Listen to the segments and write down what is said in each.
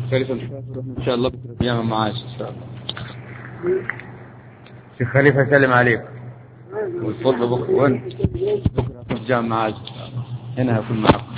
خليفة إن شاء الله بكرة أيام معاش إن شاء الله. شيخ خليفة سلم عليك والفضل بكرة وين بكرة في الجامعة معاش هنا هكون معكم.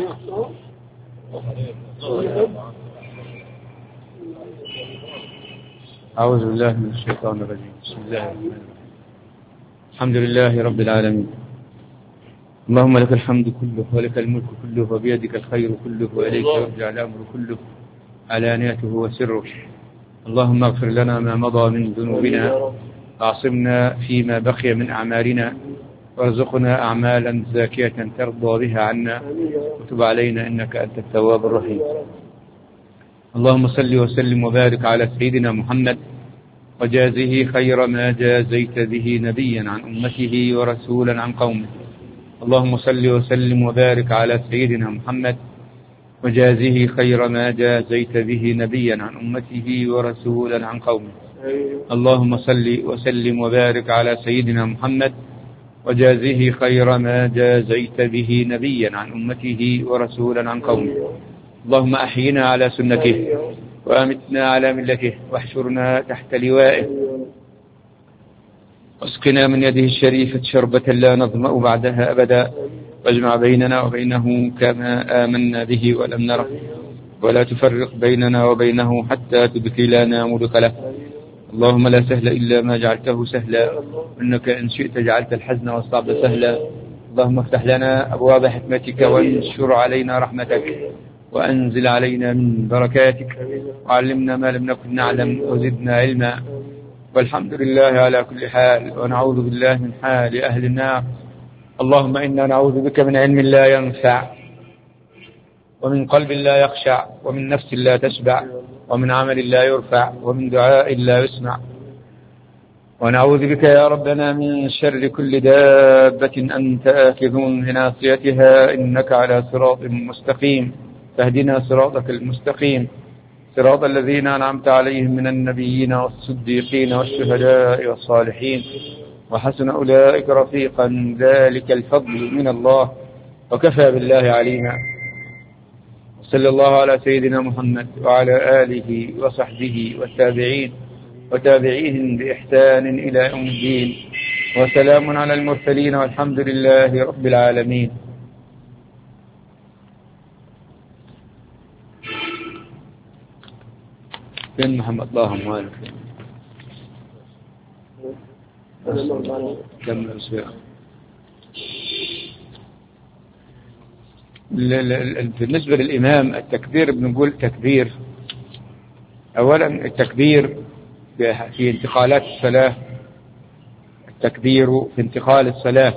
أعوذ بالله من الشيطان الرجيم. بسم الله الرحمن الرحيم. الحمد لله رب العالمين. اللهم لك الحمد كله ولك الملك كله وبيدك الخير كله وإليك يرجع الأمر كله علانيته وسره. اللهم اغفر لنا ما مضى من ذنوبنا واعصمنا فيما بقي من أعمالنا وارزقنا أعمالا زاكية ترضى بها عنا وتب علينا إنك أنت التواب الرحيم. اللهم صل وسلم وبارك على سيدنا محمد وجازه خير ما جازيت به نبيا عن أمته ورسولا عن قومه. اللهم صل وسلم وبارك على سيدنا محمد وجازه خير ما جازيت به نبيا عن أمته ورسولا عن قومه. اللهم صل وسلم وبارك على سيدنا محمد وجازه خير ما جازيت به نبيا عن أمته ورسولا عن قومه. اللهم أحينا على سنته وأمتنا على ملته واحشرنا تحت لوائه واسقنا من يده الشريفة شربة لا نظمأ بعدها أبدا واجمع بيننا وبينه كما آمنا به ولم نره ولا تفرق بيننا وبينه حتى تدخلنا مدخله. اللهم لا سهل إلا ما جعلته سهلا إنك إن شئت جعلت الحزن والصعب سهلا. اللهم افتح لنا أبواب حكمتك وانشر علينا رحمتك وأنزل علينا من بركاتك وعلمنا ما لم نكن نعلم وزدنا علما. والحمد لله على كل حال ونعوذ بالله من حال أهل النار. اللهم إنا نعوذ بك من علم لا ينفع ومن قلب لا يخشع ومن نفس لا تشبع ومن عمل لا يرفع ومن دعاء لا يسمع. ونعوذ بك يا ربنا من شر كل دابة أنت آخذ بناصيتها إنك على صراط مستقيم. فاهدنا صراطك المستقيم صراط الذين أنعمت عليهم من النبيين والصديقين والشهداء والصالحين وحسن أولئك رفيقا ذلك الفضل من الله وكفى بالله عليما. صلى الله على سيدنا محمد وعلى آله وصحبه والتابعين وتابعيهم بإحسان إلى يوم الدين وسلام على المرسلين والحمد لله رب العالمين. فين محمد اللهم مالك بالنسبة للإمام التكبير بنقول تكبير. أولا التكبير في انتقالات الصلاة. التكبير في انتقال الصلاة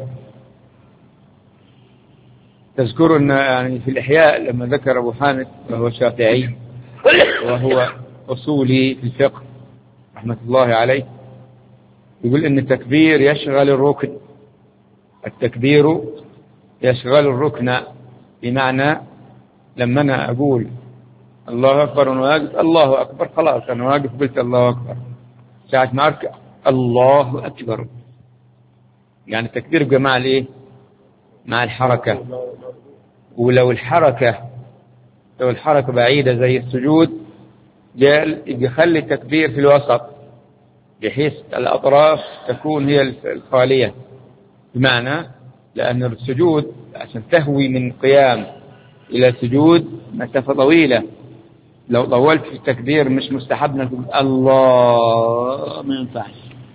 تذكر أن يعني في الإحياء لما ذكر أبو حامد وهو شافعي وهو أصولي في الفقه رحمة الله عليه يقول أن التكبير يشغل الركن. التكبير يشغل الركن بمعنى لما أنا أقول الله أكبر وأنا واقف الله أكبر خلاص أنا واقف قلت الله أكبر. ساعة ما أركع الله أكبر يعني التكبير يبقى مع الإيه؟ مع الحركة. ولو الحركة بعيدة زي السجود يبقى خلي التكبير في الوسط بحيث الأطراف تكون هي الخالية. بمعنى لأن السجود عشان تهوي من قيام إلى سجود مسافة طويلة. لو طولت في التكبير مش مستحب نقول الله ما ينفعش.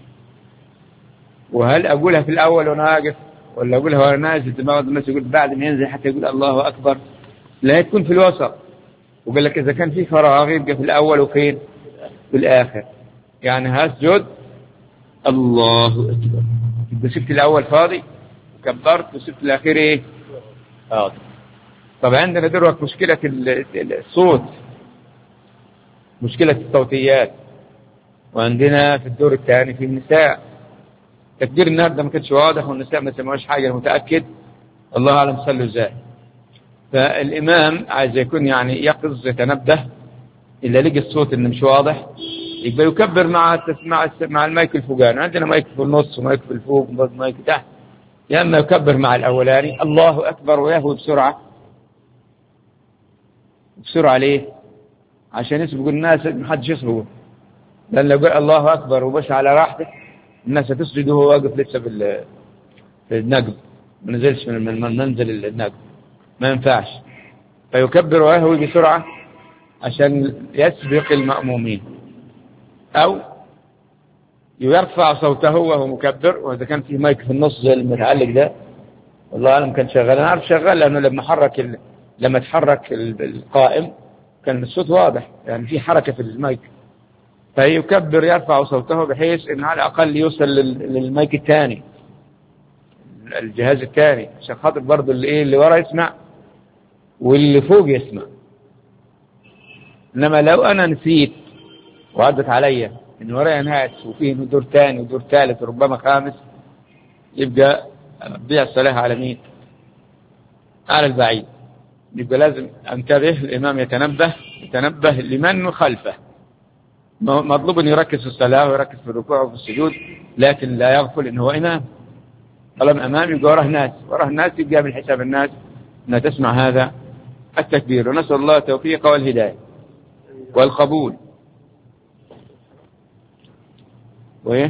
وهل أقولها في الأول وأنا واقف ولا أقولها وأنا نازل دماغ الناس يقول بعد ما ينزل حتى يقول الله أكبر؟ لا تكون في الوسط. وقال لك إذا كان في فراغ يبقى في الأول وفين في الآخر. يعني هسجد الله أكبر يبقى سبت الأول فاضي وكبرت وسبت الأخير إيه فاضي. طب عندنا دلوقتي مشكلة الصوت مشكلة الصوتيات. وعندنا في الدور الثاني في النساء تكبير النهارده ما كانش واضح والنساء ما سمعوش حاجة. أنا متأكد الله أعلم صلوا إزاي. فالإمام عايز يكون يعني يقظ يتنبه إلا لقي الصوت إنه مش واضح يبقى يكبر مع المايك الفوقاني. عندنا مايك في النص ومايك في الفوق ومايك تحت. يا إما يكبر مع الأولاني الله أكبر ويهوي بسرعة ليه عشان يسبق الناس ما حدش يسبقه، لأن لو قال الله أكبر وبس على راحته الناس هتسجد وهو واقف لسه في النقب، ما نزلش من منزل النقب، ما ينفعش. فيكبر ويهوي بسرعة عشان يسبق المأمومين، أو يرفع صوته وهو مكبر، وإذا كان في مايك في النص زي المتعلق ده والله أعلم كان شغال، أنا عارف شغال لأنه لما تحرك القائم كان الصوت واضح، يعني في حركة في المايك. فيكبر يرفع صوته بحيث إن على الأقل يوصل للمايك الثاني، الجهاز الثاني، عشان خاطر برضه اللي ورا يسمع واللي فوق يسمع. إنما لو أنا نسيت وعدت علي إن ورايا ناس وفيه دور ثاني ودور ثالث وربما خامس، يبقى أضيع الصلاة على مين؟ على البعيد. يبقى لازم انتبه، الإمام يتنبه لمن خلفه. مطلوب أن يركز في الصلاة ويركز في الركوع وفي السجود، لكن لا يغفل إنه هو إمام. طالما أمام يبقى وراه الناس يبقى من حساب الناس أنها تسمع هذا التكبير. ونسأل الله التوفيق والهداية والقبول. وإيه؟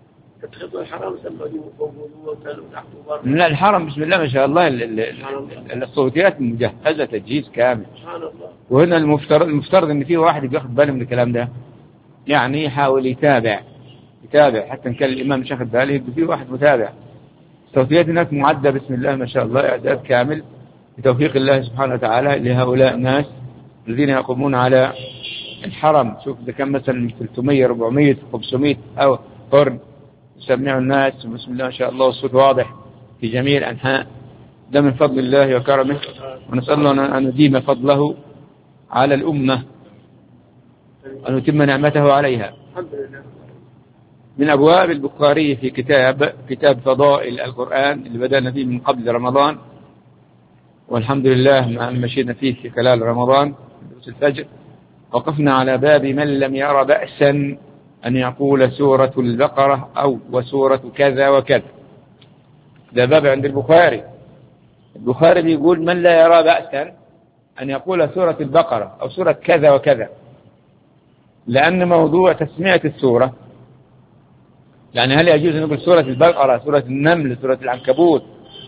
لا الحرم بسم الله ما شاء الله الصوتيات مجهزة تجهيز كامل. وهنا المفترض ان فيه واحد بياخد باله من الكلام ده، يعني يحاول يتابع حتى ان كان الامام مش واخد باله يبقى فيه واحد متابع. الصوتيات هناك معدة بسم الله ما شاء الله اعداد كامل بتوفيق الله سبحانه وتعالى لهؤلاء الناس الذين يقومون على الحرم. شوف إذا كان مثلا 300 400 500 أو فرد يسمعوا الناس بسم الله ما شاء الله والصوت واضح في جميع الأنحاء، ده من فضل الله وكرمه، ونسأل الله أن نديم فضله على الأمة، أن يتم نعمته عليها. من أبواب البخاري في كتاب فضائل القرآن اللي بدأنا فيه من قبل رمضان، والحمد لله مع مشينا فيه في خلال رمضان دروس الفجر، وقفنا على باب من لم يرى بأسا أن يقول سورة البقرة أو وسورة كذا وكذا. ده باب عند البخاري بيقول من لا يرى بأسا أن يقول سورة البقرة أو سورة كذا وكذا، لأن موضوع تسمية السورة، يعني هل يجوز أن نقول سورة البقرة سورة النمل سورة العنكبوت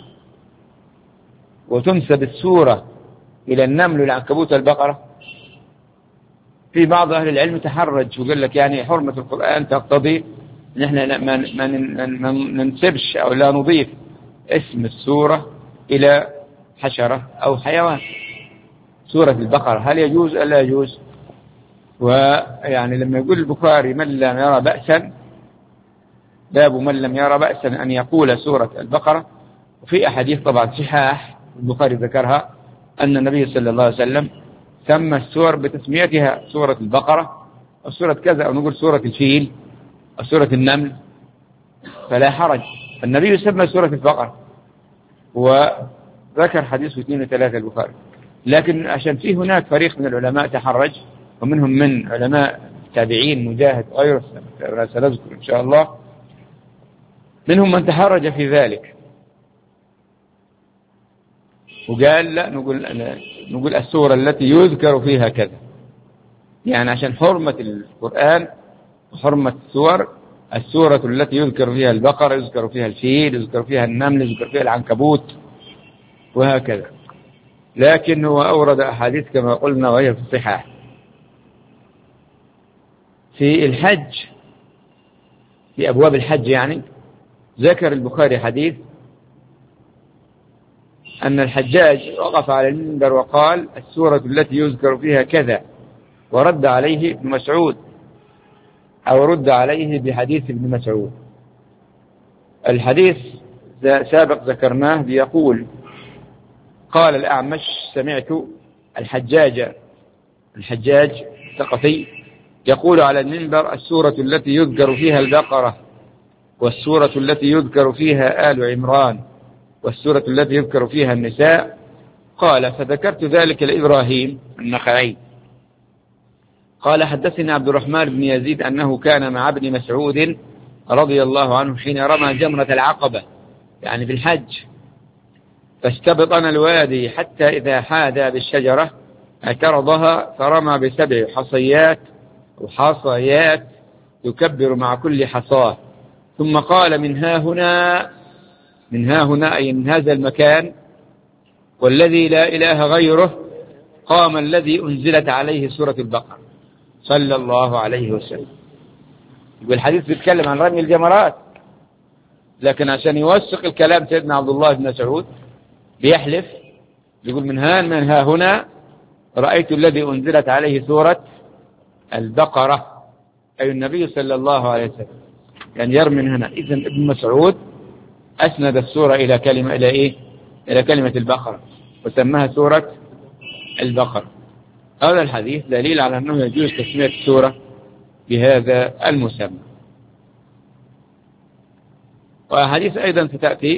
وتنسب السورة إلى النمل والعنكبوت والبقرة؟ في بعض أهل العلم تحرج وقال لك يعني حرمة القرآن تقتضي أن احنا ما ننسبش أو لا نضيف اسم السورة إلى حشرة أو حيوان. سورة البقرة هل يجوز أو لا يجوز؟ ويعني لما يقول البخاري من لم يرى بأسا، باب من لم يرى بأسا أن يقول سورة البقرة، وفي أحاديث طبعا صحاح البخاري ذكرها أن النبي صلى الله عليه وسلم سمى السور بتسميتها سورة البقرة أو سورة كذا، أو نقول سورة الفيل أو سورة النمل فلا حرج. النبي يسمى سورة البقرة، وذكر حديث 2 و3 البخاري. لكن عشان في هناك فريق من العلماء تحرج، ومنهم من علماء تابعين مجاهد غيره سنذكر إن شاء الله، منهم من تحرج في ذلك وقال لا نقول السورة التي يذكر فيها كذا، يعني عشان حرمة القرآن وحرمة السورة التي يذكر فيها البقرة يذكر فيها الفيل يذكر فيها النمل يذكر فيها العنكبوت وهكذا. لكن هو أورد أحاديث كما قلنا وهي في الصحاح. في الحج في أبواب الحج يعني ذكر البخاري حديث أن الحجاج وقف على المنبر وقال السورة التي يذكر فيها كذا، ورد عليه ابن مسعود أو رد عليه بحديث ابن مسعود. الحديث سابق ذكرناه بيقول قال الأعمش سمعت الحجاج الثقفي يقول على المنبر السورة التي يذكر فيها البقرة والسورة التي يذكر فيها آل عمران والسورة التي يذكر فيها النساء. قال فذكرت ذلك لإبراهيم النخعي قال حدثني عبد الرحمن بن يزيد أنه كان مع ابن مسعود رضي الله عنه حين رمى جمرة العقبة يعني بالحج، فاستبطن الوادي حتى إذا حاذى بالشجرة اعترضها فرمى ب7 حصيات وحصيات يكبر مع كل حصاة، ثم قال من ها هنا أي من هذا المكان والذي لا إله غيره قام الذي أنزلت عليه سورة البقرة صلى الله عليه وسلم. يقول الحديث بيتكلم عن رمي الجمرات، لكن عشان يوثق الكلام سيدنا عبد الله بن مسعود بيحلف، يقول من ها هنا رأيت الذي أنزلت عليه سورة البقرة، أي النبي صلى الله عليه وسلم، يعني يرمي من هنا. إذن ابن مسعود أسند السورة إلى كلمة إلى كلمة البقرة وسماها سورة البقرة. هذا الحديث دليل على أنه يجوز تسمية السورة بهذا المسمى. وحديث أيضا ستأتي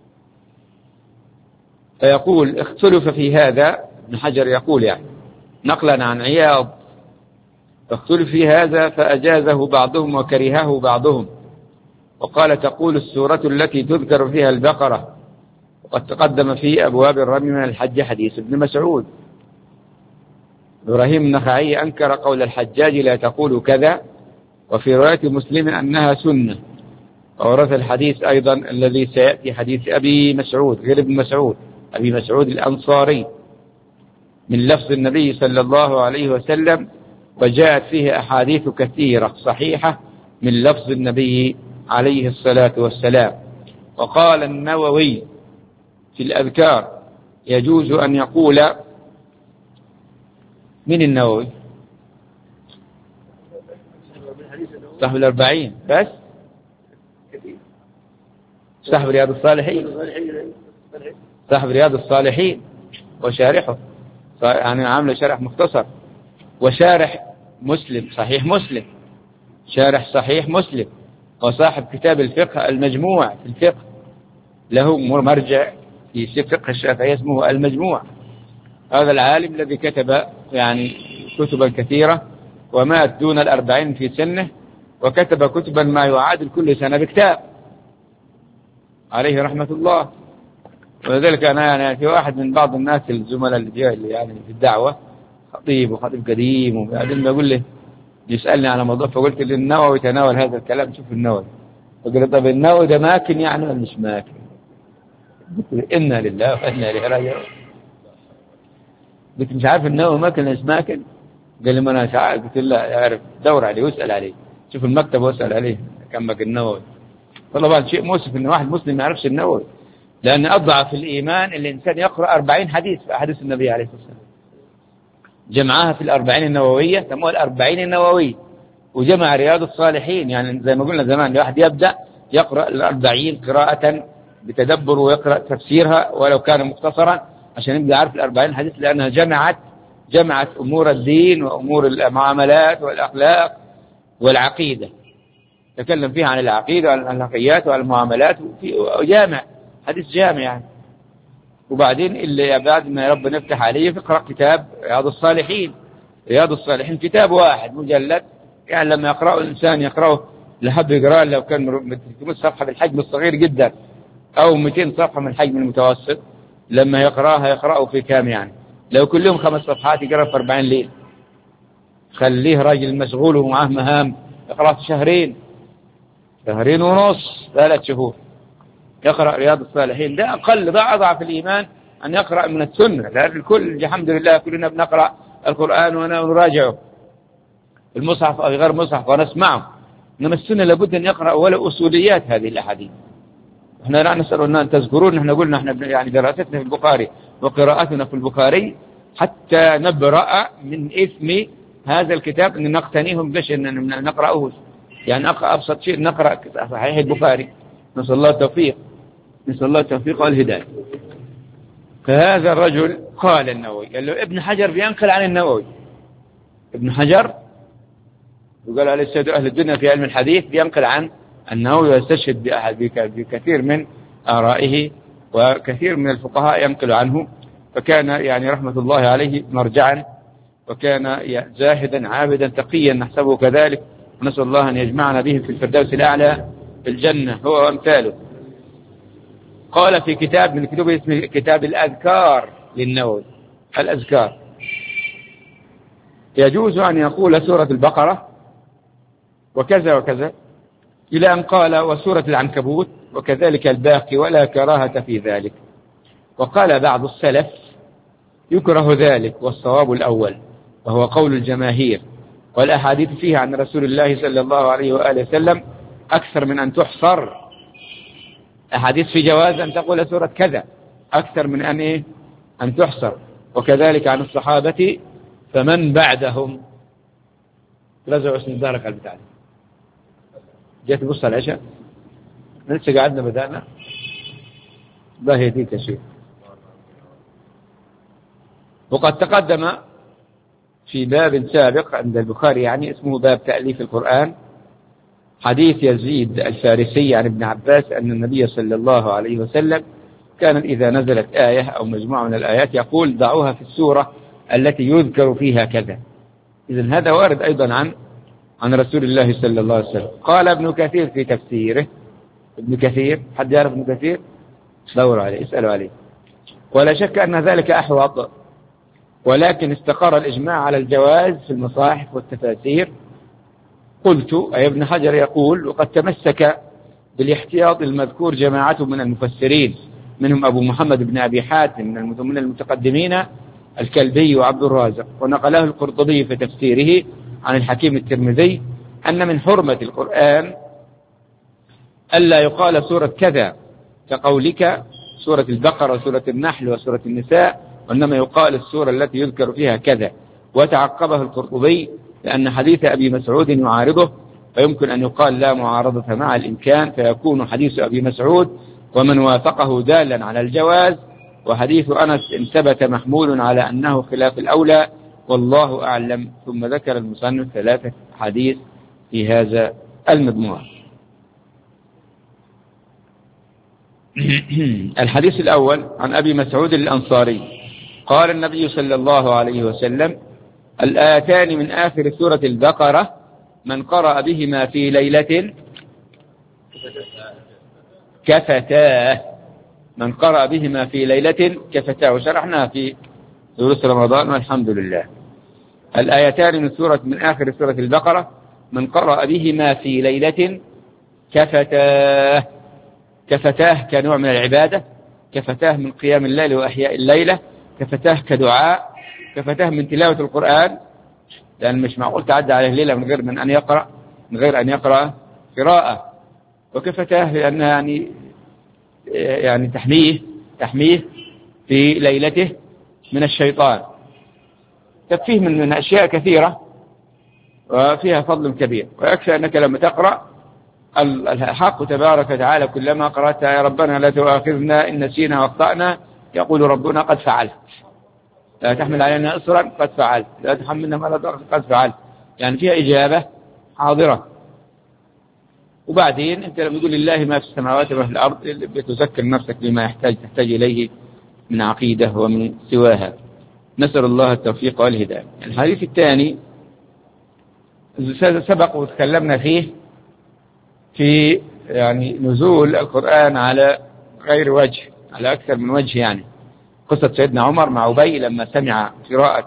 فيقول اختلف في هذا، ابن حجر يقول يعني نقلا عن عياض، اختلف في هذا فأجازه بعضهم وكرهه بعضهم، وقال تقول السورة التي تذكر فيها البقرة، وقد تقدم في أبواب الرمي من الحج حديث ابن مسعود. إبراهيم النخعي أنكر قول الحجاج لا تقول كذا، وفي رواية مسلم أنها سنة. وورث الحديث أيضا الذي سيأتي حديث أبي مسعود غير ابن مسعود، أبي مسعود الأنصاري من لفظ النبي صلى الله عليه وسلم، وجاءت فيه أحاديث كثيرة صحيحة من لفظ النبي عليه الصلاة والسلام. وقال النووي في الأذكار يجوز أن يقول، من النووي؟ صاحب 40 بس، صاحب رياض الصالحين، صاحب رياض الصالحين وشارحه، يعني عامل شرح مختصر، وشارح مسلم صحيح مسلم، شارح صحيح مسلم، وصاحب كتاب الفقه المجموع في الفقه، له مرجع في فقه الشافعي اسمه المجموع. هذا العالم الذي كتب يعني كتبا كثيرة ومات دون 40 في سنه، وكتب كتبا ما يعادل كل سنة بكتاب عليه رحمة الله. ولذلك أنا يعني في واحد من بعض الناس الزملاء اللي يعني في الدعوة خطيب وخطيب قديم، وبعدين يقول لي يسألني على موضوع، فقلت له النووي تناول هذا الكلام، شوف النووي. فقلت له طب النووي ده ماكن يعني ولا مش ماكن؟ قلت له إنا لله وإنا إليه راجعون. قلت مش عارف النووي ماكن ولا مش ماكن؟ قال لي ما أنا مش عارف. قلت له يعرف، دور عليه واسأل عليه، شوف المكتب واسأل عليه كم ماكن النووي. طبعا شيء مؤسف إن واحد مسلم ما يعرفش النووي، لأن أضعف الإيمان الإنسان يقرأ 40 حديث في أحاديث النبي عليه الصلاة والسلام، جمعها في 40 النووية، سموها 40 النووي، وجمع رياض الصالحين. يعني زي ما قلنا زمان الواحد يبدأ يقرأ 40 قراءة بتدبر ويقرأ تفسيرها ولو كان مختصرا عشان يبدأ يعرف 40 حديث، لأنها جمعت أمور الدين وأمور المعاملات والأخلاق والعقيدة، تكلم فيها عن العقيدة وعن الأخلاقيات وعن المعاملات، وجامع حديث جامع يعني. وبعدين اللي بعد ما ربنا يفتح عليه يقرأ كتاب رياض الصالحين. رياض الصالحين كتاب واحد مجلد، يعني لما يقرأه الإنسان يقرأه لحد يقرأه لو كان 300 صفحة بالحجم الصغير جدا أو 200 صفحة من الحجم المتوسط، لما يقرأه في كام يعني؟ لو كل يوم 5 صفحات يقرأ في 40 ليل. خليه راجل مشغول ومعاه مهام، يقرأ في شهرين ونص 3 شهور يقرأ رياض الصالحين. ده أقل، ده أضعف الإيمان أن يقرأ من السنة، لأن الكل الحمد لله كلنا بنقرأ القرآن ونراجعه المصحف أو غير مصحف ونسمعه، إنما السنة لابد أن يقرأ ولا أصوليات هذه الأحاديث. احنا لا نسأل أن تذكرون، احنا قلنا احنا يعني دراستنا في البخاري وقراءتنا في البخاري حتى نبرأ من إثم هذا الكتاب أن نقتنيهم بش أن نقرأه، يعني أبسط شيء نقرأ صحيح البخاري. نسأل الله التوفيق، نسأل الله التوفيق والهداية. فهذا الرجل قال النووي، قال له ابن حجر بينقل عن النووي، ابن حجر وقال عليه السيد أهل الدنيا في علم الحديث بينقل عن النووي ويستشهد بكثير من آرائه، وكثير من الفقهاء ينقل عنه، فكان يعني رحمة الله عليه مرجعا، وكان زاهدا عابدا تقيا نحسبه كذلك، ونسأل الله أن يجمعنا به في الفردوس الأعلى في الجنة هو وأمثاله. قال في كتاب من كتبه اسمه كتاب الأذكار للنووي، الأذكار، يجوز أن يقول سورة البقرة وكذا وكذا إلى أن قال وسورة العنكبوت وكذلك الباقي ولا كراهة في ذلك. وقال بعض السلف يكره ذلك، والصواب الأول وهو قول الجماهير، والأحاديث فيها عن رسول الله صلى الله عليه وآله وسلم أكثر من أن تحصر. أحاديث في جواز أن تقول سورة كذا أكثر من أن تحصر، وكذلك عن الصحابة فمن بعدهم. رجعوا اسم دارك على البتاع، جيت تبص على العشاء لسه قعدنا بدأنا الله يهديك يا شيخ. وقد تقدم في باب سابق عند البخاري يعني اسمه باب تأليف القرآن حديث يزيد الفارسي عن ابن عباس أن النبي صلى الله عليه وسلم كان إذا نزلت آية أو مجموعة من الآيات يقول ضعوها في السورة التي يذكر فيها كذا. إذن هذا وارد أيضا عن رسول الله صلى الله عليه وسلم. قال ابن كثير في تفسيره، ابن كثير حد يعرف ابن كثير؟ دوروا عليه اسألوا عليه. ولا شك أن ذلك أحوط، ولكن استقر الإجماع على الجواز في المصاحف والتفاسير. قلت أي ابن حجر يقول وقد تمسك بالاحتياط المذكور جماعة من المفسرين منهم أبو محمد بن أبي حاتم من المتقدمين الكلبي وعبد الرازق، ونقله القرطبي في تفسيره عن الحكيم الترمذي أن من حرمة القرآن ألا يقال سورة كذا كقولك سورة البقرة وسورة النحل وسورة النساء، وإنما يقال السورة التي يذكر فيها كذا. وتعقبه القرطبي لأن حديث أبي مسعود يعارضه، فيمكن أن يقال لا معارضة مع الإمكان، فيكون حديث أبي مسعود ومن وافقه دالا على الجواز، وحديث أنس إن ثبت محمول على أنه خلاف الأولى، والله أعلم. ثم ذكر المصنف 3 حديث في هذا المجموع. الحديث الأول عن أبي مسعود الأنصاري قال النبي صلى الله عليه وسلم الآيتان من آخر سورة البقرة من قرأ بهما في ليلة كفتاه، من قرأ بهما في ليلة كفتاه، وشرحناها في دروس رمضان والحمد لله. الآيتان من آخر سورة البقرة من قرأ بهما في ليلة كفتاه. كفتاه كنوع من العبادة، كفتاه من قيام الليل وأحياء الليلة، كفتاه كدعاء، كفتاه من تلاوة القرآن، لأن مش معقول تعدى عليه ليلة من غير أن يقرأ قراءة. وكفتاه لأنها يعني تحميه في ليلته من الشيطان. تكفيه من أشياء كثيرة وفيها فضل كبير. ويكفي أنك لما تقرأ الحق تبارك وتعالى كلما قرأتها يا ربنا لا تؤاخذنا إن نسينا واخطأنا، يقول ربنا قد فعلت، لا تحمل علينا إصرا قد فعلت، لا تحملنا ما لا طاقة قد فعلت، يعني فيها إجابة حاضرة. وبعدين أنت لما تقول لله ما في السماوات وما في الأرض بتذكر نفسك بما تحتاج إليه من عقيدة ومن سواها. نسأل الله التوفيق والهداية. الحديث الثاني سبق وتكلمنا فيه في يعني نزول القرآن على غير وجه، على أكثر من وجه، يعني قصة سيدنا عمر مع أبي لما سمع قراءة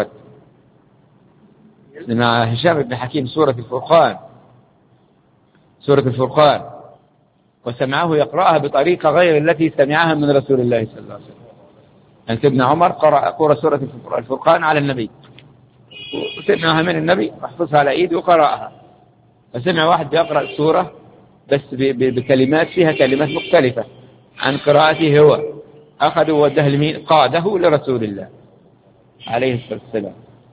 مع هشام بن حكيم سورة الفرقان وسمعه يقرأها بطريقة غير التي سمعها من رسول الله صلى الله عليه وسلم. يعني سيدنا عمر قرأ سورة الفرقان على النبي وسمعها من النبي وحفظها على إيده وقرأها، فسمع واحد بيقرأ السورة بس بكلمات فيها كلمات مختلفة عن قراءته هو، أخذه وده لمين؟ قاده لرسول الله عليه الصلاة والسلام.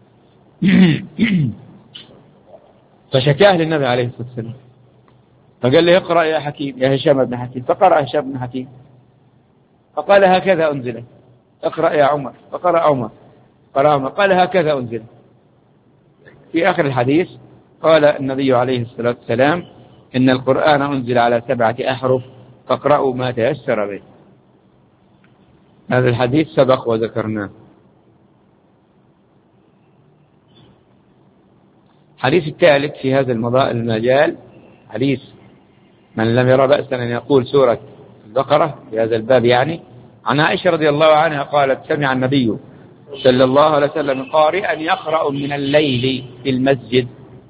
فشكاه للنبي عليه الصلاة والسلام فقال له اقرأ يا حكيم يا هشام بن حكيم، فقرأ هشام بن حكيم فقال هكذا أنزل، اقرأ يا عمر، فقرأ عمر قال هكذا أنزل. في آخر الحديث قال النبي عليه الصلاة والسلام إن القرآن أنزل على 7 أحرف فاقرأوا ما تيسر به. هذا الحديث سبق وذكرناه. الحديث الثالث في هذا المجال حديث من لم يرى بأسا أن يقول سورة البقرة في هذا الباب، يعني عن عائشة رضي الله عنها قالت سمع النبي صلى الله عليه وسلم قارئا يقرأ من الليل في المسجد.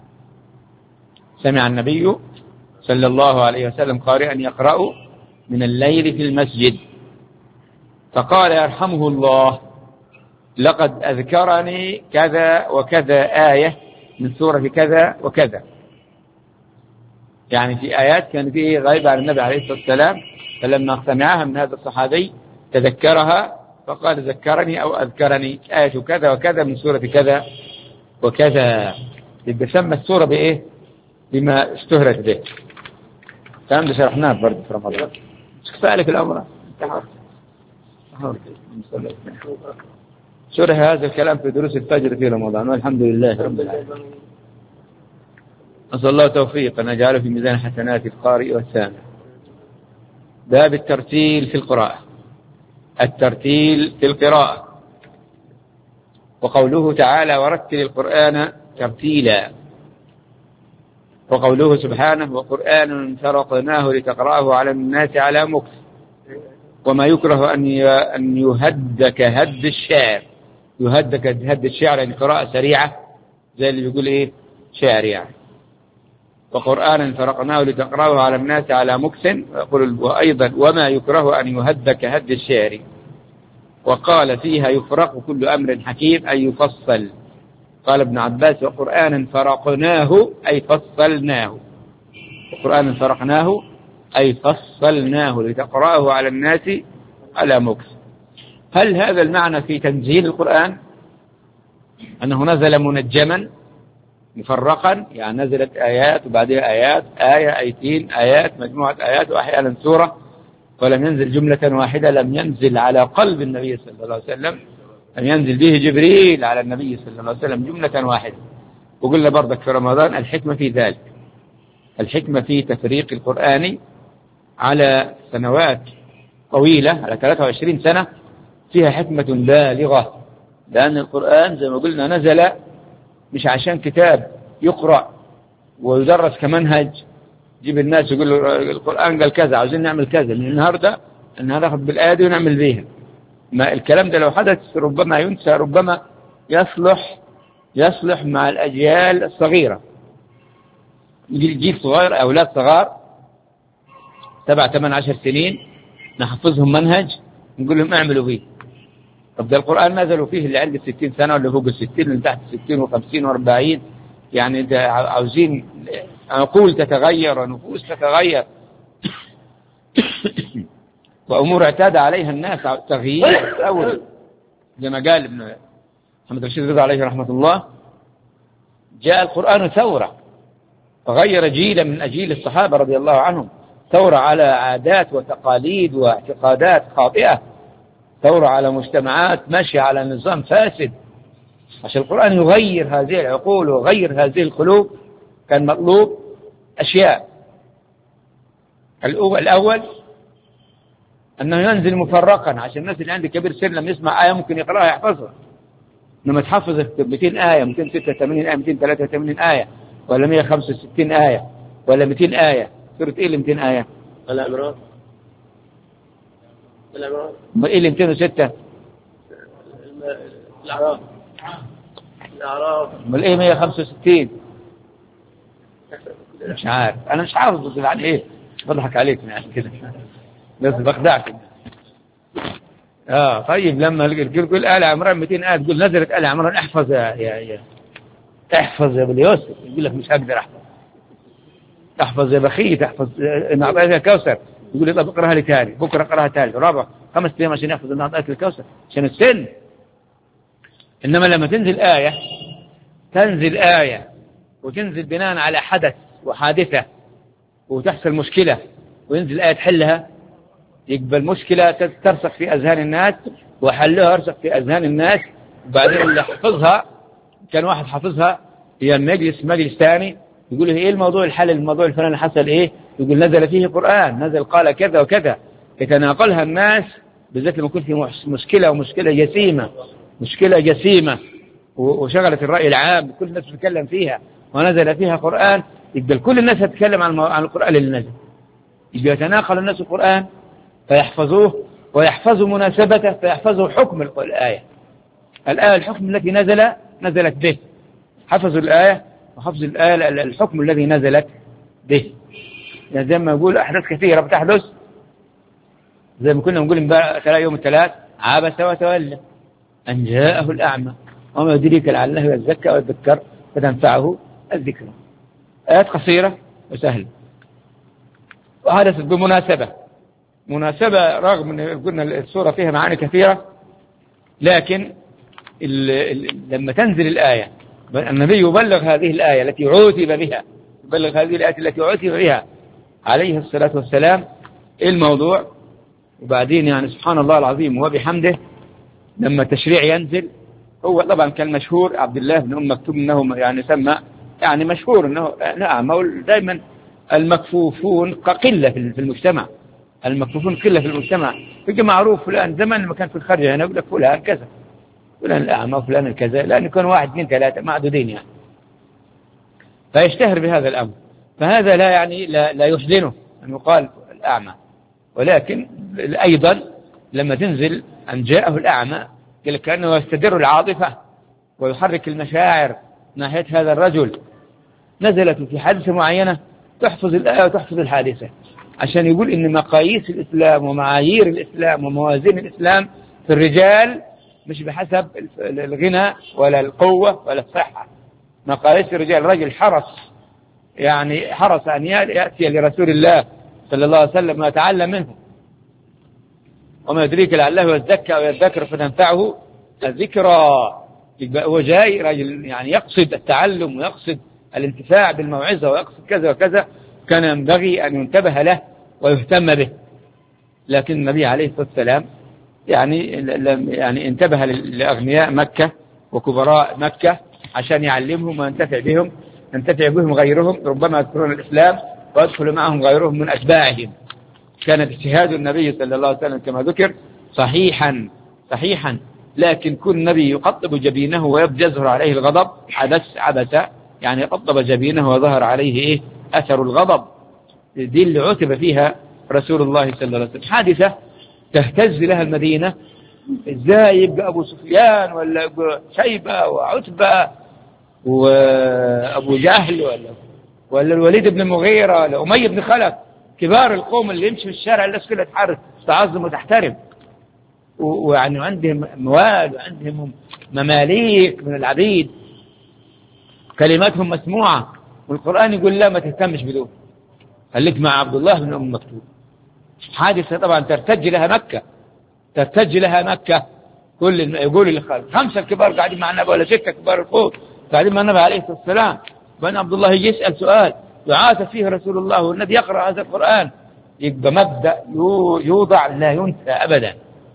سمع النبي صلى الله عليه وسلم قارئا يقرأ من الليل في المسجد، فقال يرحمه الله: لقد أذكرني كذا وكذا آية من سورة كذا وكذا. يعني في آيات كان فيه غيب عن النبي عليه الصلاة والسلام، فلما سمعها من هذا الصحابي تذكرها فقال: ذكرني أو أذكرني آية كذا وكذا من سورة كذا وكذا. يبقى سمى السورة بإيه؟ بما اشتهرت به. الكلام ده شرحناه برضه في رمضان. مش سألك الأمر شرح هذا الكلام في دروس الفجر في رمضان، والحمد لله رب العالمين. أسأل الله توفيق أن أجعله في ميزان حسنات القارئ والسامع. باب الترتيل في القراءة. الترتيل في القراءة، وقوله تعالى: ورتل القرآن ترتيلا، وقوله سبحانه: وقرآن فرقناه لتقرأه على الناس على مكث، وما يكره أن يهد كهد الشعر. يهد كهد الشعر يعني قراءة سريعة زي اللي بيقول إيه شعر يعني. وقرآن فرقناه لتقرأه على الناس على مكث، وأيضا وما يكره أن يهد كهد الشعر. وقال فيها: يفرق كل أمر حكيم أي يفصل. قال ابن عباس: وقرآن فرقناه أي فصلناه. وقرآن فرقناه أي فصلناه لتقرأه على الناس على مكث. هل هذا المعنى في تنزيل القرآن أنه نزل منجما مفرقا، يعني نزلت آيات وبعدها آيات، آية آيتين آيات مجموعة آيات وأحيانا سورة، ولم ينزل جملة واحدة؟ لم ينزل على قلب النبي صلى الله عليه وسلم، لم ينزل به جبريل على النبي صلى الله عليه وسلم جملة واحدة. وقلنا برضك في رمضان الحكمة في ذلك، الحكمة في تفريق القرآن على سنوات طويلة، على 23 سنة، فيها حكمة بالغة. لأن القرآن زي ما قلنا نزل مش عشان كتاب يقرأ ويدرس كمنهج، جيب الناس يقول له القرآن قال كذا عاوزين نعمل كذا من النهاردة ناخذ بالآية دي ونعمل بيها. ما الكلام ده لو حدث ربما ينسى، ربما يصلح مع الأجيال الصغيرة، جيل صغير، أولاد صغار 7 8 10 سنين، نحفظهم منهج نقول لهم اعملوا بيه. طب ده القرآن نزلوا فيه اللي عنده 60 سنة واللي فوق 60 اللي تحت 60 و50 و40، يعني ده عاوزين عقول تتغير ونفوس تتغير وأمور اعتاد عليها الناس تغيير أول، زي ما قال ابن محمد رشيد رضا عليه رحمة الله: جاء القرآن ثورة فغير جيلا من أجيل الصحابة رضي الله عنهم، ثورة على عادات وتقاليد واعتقادات خاطئة، ثورة على مجتمعات ماشية على نظام فاسد. عشان القرآن يغير هذه العقول ويغير هذه القلوب كان مطلوب أشياء. الأول أنه ينزل مفرقا عشان الناس اللي عنده كبير سن لما يسمع آية ممكن يقرأها يحفظها، لما تحفظ 200 آية 286 آية 283 آية ولا 165 آية ولا 200 آية، سورة إيه اللي 200 آية؟ العمران. ما إيه اللي 206؟ الأعراف. ما إيه 165؟ مش عارف، أنا مش عارف عن إيه، بضحك عليك يعني كده بس بخدعك. طيب لما تقول آل عمران 200 آية تقول نزلت آل عمران احفظ يا احفظ يا ابن يوسف، يقول لك مش هقدر احفظ يا بخيت، احفظ نعطيها الكوثر، يقول لي طب اقراها لي ثاني، بكره اقراها ثالث رابع 5 أيام عشان يحفظ نعطيها الكوثر عشان السن. انما لما تنزل آية وتنزل بناء على حدث وحادثة وتحصل مشكلة وينزل آية تحلها، يقبل مشكلة ترسخ في أذهان الناس وحلها يرسخ في أذهان الناس، وبعدين اللي حفظها كان واحد حفظها هي مجلس ثاني يقول له ايه الموضوع الحل الموضوع الفلاني حصل ايه، يقول نزل فيه قرآن، نزل قال كذا وكذا، يتناقلها الناس بالذات لما يكون في مشكلة جسيمة وشغلت الرأي العام كل الناس تتكلم فيها ونزل فيها قرآن، يقبل كل الناس تتكلم عن القرآن اللي نزل، يبقى يتناقل الناس القرآن فيحفظوه ويحفظوا مناسبته فيحفظوا حكم الآية. الآية الحكم التي نزلت به، حفظوا الآية وحفظ الآية الحكم الذي نزلت به. يعني زي ما يقول أحداث كثيرة بتحدث، زي ما كنا نقول يوم الثلاث عبس وتولى أن جاءه الأعمى وما يدريك لعله يزكى ويذكر فتنفعه الذكرى. آيات قصيرة وسهلة وحدثت مناسبة رغم أن قلنا السورة فيها معاني كثيرة، لكن لما تنزل الآية النبي يبلغ هذه الآية التي عوتب بها، يبلغ هذه الآية التي عوتب بها عليه الصلاة والسلام الموضوع. وبعدين يعني سبحان الله العظيم وبحمده لما التشريع ينزل، هو طبعا كان مشهور عبد الله بن أم مكتوم أنه يعني سمى يعني مشهور أنه نعم دائما المكفوفون قلة في المجتمع، المكفوفون قلة في المجتمع. يجي معروف فلان زمان لما كان في الخارج هنا يقول لك فلان كذا، فلان الأعمى وفلان الكذا، لأن يكون 1 2 3 معدودين يعني، فيشتهر بهذا الأمر. فهذا لا يعني لا يحزنه أن يقال الأعمى، ولكن أيضا لما تنزل أن جاءه الأعمى كأنه يستدر العاطفة ويحرك المشاعر ناحية هذا الرجل. نزلت في حادثة معينة تحفظ الآية وتحفظ الحادثة، عشان يقول إن مقاييس الإسلام ومعايير الإسلام وموازين الإسلام في الرجال مش بحسب الغنى ولا القوة ولا الصحة. مقاييس الرجال، رجل حرص أن يأتي لرسول الله صلى الله عليه وسلم ويتعلم منه، وما يدريك لعله يزكى ويذكر فتنفعه الذكرى. هو جاي رجل يعني يقصد التعلم ويقصد الانتفاع بالموعظة ويقصد كذا وكذا، كان ينبغي أن ينتبه له ويهتم به. لكن النبي عليه الصلاة والسلام يعني انتبه لأغنياء مكة وكبراء مكة عشان يعلمهم وينتفع بهم غيرهم، ربما يذكرون الإسلام ويدخل معهم غيرهم من أتباعهم. كان اجتهاد النبي صلى الله عليه وسلم كما ذكر صحيحا، لكن كل نبي يقطب جبينه ويظهر عليه الغضب، عبس يعني قطب جبينه وظهر عليه أثر الغضب. دي اللي عتب فيها رسول الله صلى الله عليه وسلم. حادثة تهتز لها المدينة، ازاي يبقى أبو سفيان ولا أبو شيبة وعتبة وأبو جهل ولا الوليد بن المغيرة ولا أمية بن خلف، كبار القوم اللي يمشي في الشارع الناس كلها تعظم وتحترم، ويعني عندهم أموال وعندهم مماليك من العبيد، كلماتهم مسموعة، والقرآن يقول لا ما تهتمش بدون، خليك مع عبد الله بن أم مكتوم. حادثة طبعا ترتج لها مكة. كل يقول الخالق 5 الكبار قاعدين مع النبي ولا 6 كبار الفوق قاعدين مع النبي عليه الصلاة والسلام، بن عبد الله يجي يسأل سؤال يعاتب فيه رسول الله والنبي يقرأ هذا القرآن، يبقى مبدأ يوضع لا ينسى أبدا.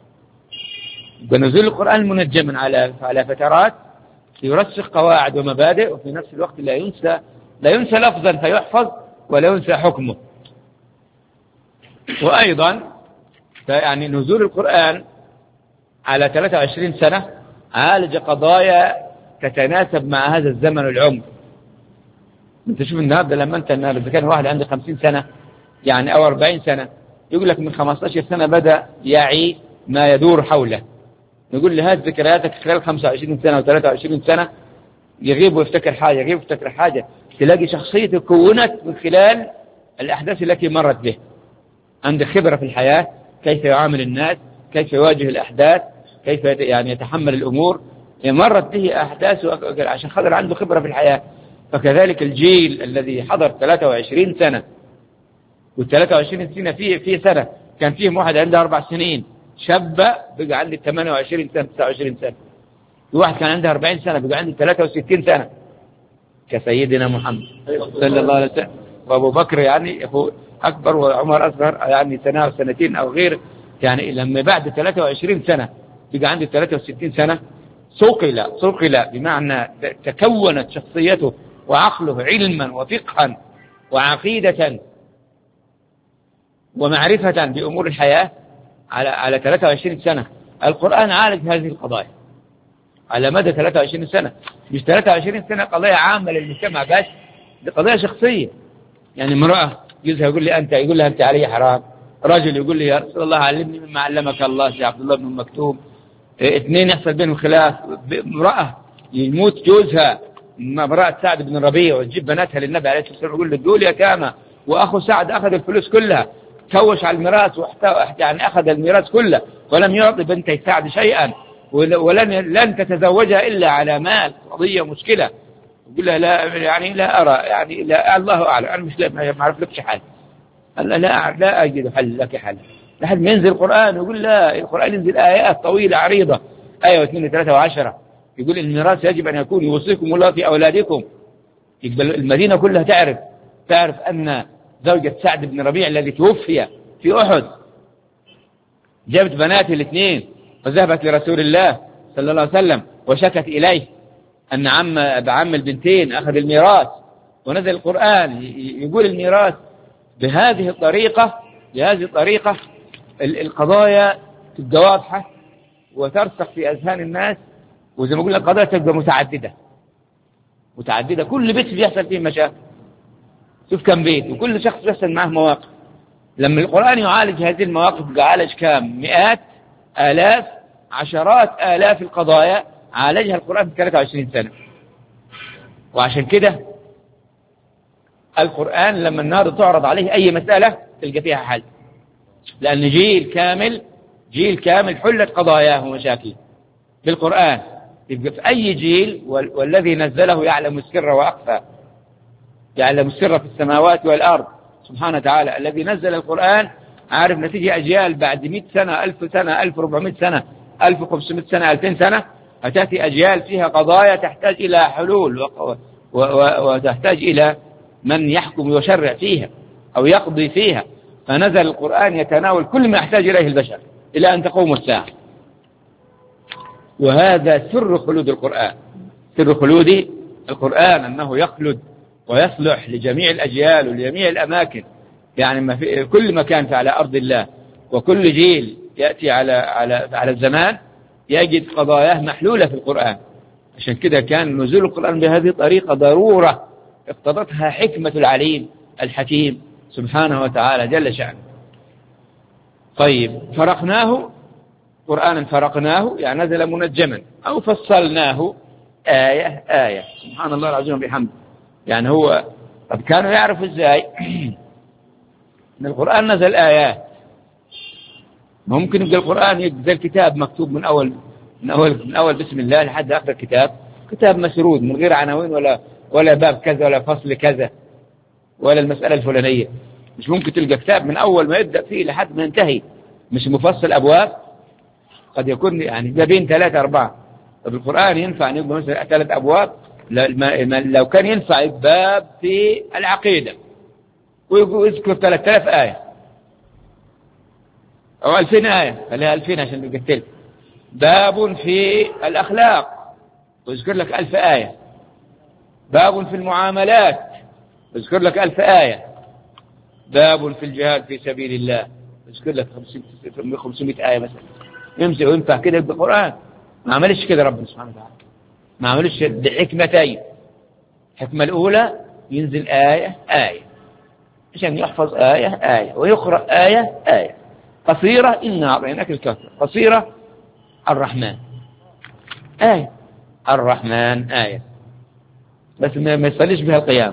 بنزول القرآن منجما على فترات يرسخ قواعد ومبادئ، وفي نفس الوقت لا ينسى لفظا فيحفظ ولا ينسى حكمه. وأيضا يعني نزول القرآن على 23 سنة عالج قضايا تتناسب مع هذا الزمن والعمر. انت شوف النهارده لما انت النهارده كان واحد عنده 50 سنة يعني او 40 سنة يقول لك من 15 سنة بدأ يعي ما يدور حوله، نقول له هات ذكرياتك خلال 25 سنة و23 سنة، يغيب ويفتكر حاجة، تلاقي شخصيته كونت من خلال الأحداث التي مرت به. عنده خبرة في الحياة، كيف يعامل الناس، كيف يواجه الأحداث، كيف يعني يتحمل الأمور، مرت به أحداث عشان خاطر عنده خبرة في الحياة. فكذلك الجيل الذي حضر 23 سنة وال23 سنة في سنة كان فيهم واحد عنده 4 سنين شاب بقى عنده 28 سنة 29 سنة، واحد كان عنده 40 سنة بقى عنده 63 سنة كسيدنا محمد صلى الله عليه وسلم. وأبو بكر يعني هو أكبر وعمر أصغر يعني سنة أو سنتين أو غير، يعني لما بعد 23 سنة بقى عنده 63 سنة صقل بمعنى تكونت شخصيته وعقله علما وفقها وعقيدة ومعرفة بأمور الحياة على 23 سنة. القرآن عالج هذه القضايا على مدى 23 سنة، مش 23 سنة قضايا عامة للمجتمع بس، دي قضايا شخصية. يعني امرأة جوزها يقول لها أنت علي حرام، رجل يقول لي يا رسول الله علمني مما علمك الله يا عبد الله بن مكتوم، اثنين يحصل بينهم خلاف، امرأة يموت جوزها، امرأة سعد بن الربيع، وتجيب بناتها للنبي عليه الصلاة والسلام يقول له دول يتامى، وأخو سعد أخذ الفلوس كلها، كوش على الميراث يعني أخذ الميراث كله ولم يعطي بنتي سعد شيئا، ولن تتزوجها إلا على مال، قضية مشكلة. يقول لها لا يعني لا أرى، يعني لا، الله أعلم، أنا مش ما أعرف لك حل. قال لا أجد حل لك حل لحد ما ينزل القرآن. يقول لا، القرآن ينزل آيات طويلة عريضة، آية واثنين وثلاثة وعشرة، يقول الميراث يجب أن يكون يوصيكم الله في أولادكم. يقبل المدينة كلها تعرف أن زوجة سعد بن ربيع الذي توفي في أحد جابت بناتي الاثنين وذهبت لرسول الله صلى الله عليه وسلم وشكت إليه أن بعم البنتين أخذ الميراث، ونزل القرآن يقول الميراث بهذه الطريقة القضايا تبقى واضحة وترسخ في أذهان الناس، وزي ما قلنا القضايا تبقى متعددة، كل بيت بيحصل فيه مشاكل، شوف كم بيت وكل شخص بيحصل معه مواقف. لما القرآن يعالج هذه المواقف عالج كام؟ مئات آلاف عشرات آلاف القضايا عالجها القرآن في 23 سنة. وعشان كده القرآن لما النهارده تعرض عليه أي مسألة تلقى فيها حل، لأن جيل كامل حلت قضاياه ومشاكل بالقرآن. يبقى في أي جيل، والذي نزله يعلم السر وأخفى، يعلم السر في السماوات والأرض سبحانه وتعالى. الذي نزل القرآن عارف نتيجة أجيال بعد 100 سنة 1000 سنة 1400 سنة 1500 سنة 2000 سنة هتأتي أجيال فيها قضايا تحتاج إلى حلول وتحتاج إلى من يحكم ويشرع فيها أو يقضي فيها. فنزل القرآن يتناول كل ما يحتاج إليه البشر إلى أن تقوم الساعة. وهذا سر خلود القرآن، سر خلود القرآن أنه يخلد ويصلح لجميع الأجيال ولجميع الأماكن، يعني ما في كل مكان على أرض الله، وكل جيل يأتي على الزمان يجد قضاياه محلولة في القرآن. عشان كده كان نزول القرآن بهذه الطريقة ضرورة اقتضتها حكمة العليم الحكيم سبحانه وتعالى جل شأنه. طيب، فرقناه قرآنا، فرقناه يعني نزل منجما، أو فصلناه آية. سبحان الله العظيم وبحمده. يعني هو طب كانوا يعرفوا ازاي ان القرآن نزل آيات؟ ممكن يبقى القرآن زي الكتاب مكتوب من أول بسم الله لحد آخر الكتاب، كتاب مسرود من غير عناوين ولا باب كذا ولا فصل كذا ولا المسألة الفلانية. مش ممكن تلقى كتاب من أول ما يبدأ فيه لحد ما ينتهي مش مفصل أبواب، قد يكون يعني بابين 3 4. طب القرآن ينفع أن يبقى مثلا 3 أبواب؟ لو كان ينفع باب في العقيدة ويذكر 3000 آية أو 2000 آية، خليها 2000 عشان نقتل. باب في الأخلاق ويذكر لك 1000 آية. باب في المعاملات يذكر لك 1000 آية. باب في الجهاد في سبيل الله يذكر لك 500 آية مثلا. يمسك وينفع كده يبقى قرآن؟ ما عملش كده ربنا سبحانه وتعالى، ما عملش بحكمتين. الحكمة الأولى ينزل آية عشان يحفظ آية ويقرأ آية قصيرة. إنا أعطيناك الكوثر قصيرة. الرحمن آية بس ما يصليش بها القيام.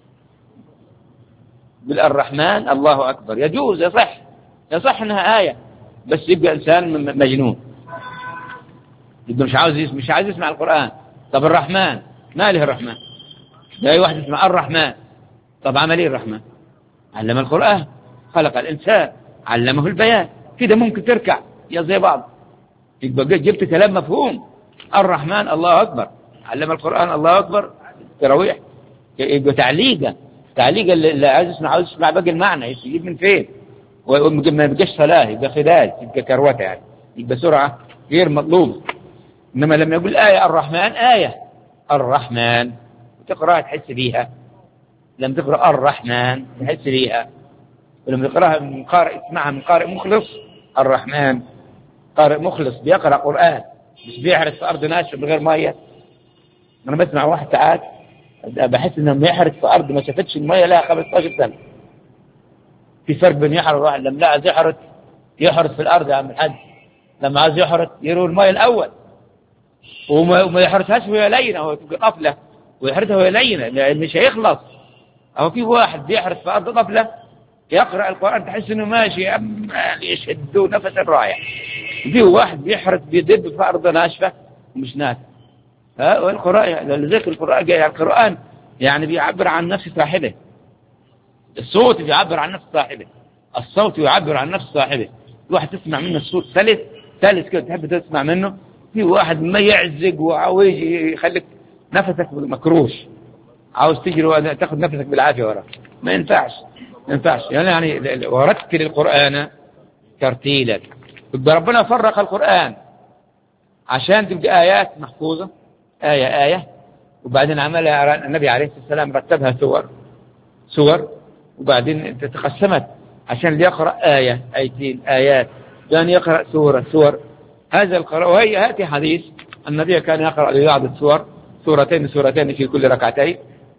بالرحمن الله أكبر يجوز، يصح إنها آية، بس يبقى إنسان مجنون، يبقى مش عايز يسمع القرآن. طب الرحمن ما له الرحمن؟ لا أي واحد يسمع الرحمن. طب عمل إيه الرحمن؟ علم القرآن، خلق الإنسان، علمه البيان. كده ممكن تركع يا زي بعض، يبقى جبت كلام مفهوم. الرحمن الله أكبر، علم القرآن الله أكبر. تراويح يبقى تعليقة اللي عايز يسمع باقي المعنى يجيب من فين؟ وما يبقاش صلاة، يبقى خداج، يبقى كروته، يعني يبقى سرعة غير مطلوب. إنما لما يقول آية الرحمن تقرأها تحس بيها، لما تقرأ الرحمن تحس بيها. ولما تقرأها من قارئ اسمعها من قارئ مخلص. الرحمن قارئ مخلص بيقرأ قرآن، مش بيحرس في أرض ناشفة بغير مية. أنا بسمع واحد ساعات بحس إنه يحرس في أرض ما شافتش المية لها 15 سنة. في فرق بين يحرس واحد لما لا يحرس في الأرض يا عم الحاج، لما عايز يحرث يروي الماء الأول، وما يحرثهاش وهي لينة، هو تبقى طفلة ويحرثها وهي لينة مش هيخلص. أو في واحد بيحرث في أرض طفلة يقرأ القرآن تحس إنه ماشي يشدوا نفس الراية. في واحد بيحرث بيدب في أرض ناشفة ومش نافع. والقرآن لذلك القرآن يعني بيعبر عن نفس صاحبه، الصوت بيعبر عن نفس صاحبه، الصوت يعبر عن نفس صاحبه. واحد تسمع منه الصوت سلس كده تحب تسمع منه، في واحد ما يعزق وعاوز يخليك نفسك مكروش، عاوز تجري وتاخذ نفسك بالعافية وراك، ما ينفعش يعني ورتل القرآن ترتيلا. يبقى ربنا فرق القرآن عشان تبقى آيات محفوظة آية، وبعدين عملها النبي عليه الصلاة والسلام رتبها سور، وبعدين تقسمت عشان اللي يقرأ آية آيتين آيات، يعني يقرأ سور. هذا القراءة، وهي هاتي حديث النبي كان يقرأ لبعض السور سورتين في كل ركعتين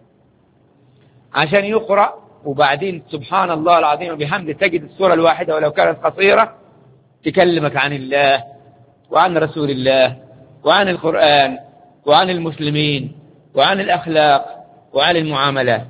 عشان يقرأ. وبعدين سبحان الله العظيم وبحمده تجد السورة الواحدة ولو كانت قصيرة تكلمك عن الله وعن رسول الله وعن القرآن وعن المسلمين وعن الأخلاق وعن المعاملات.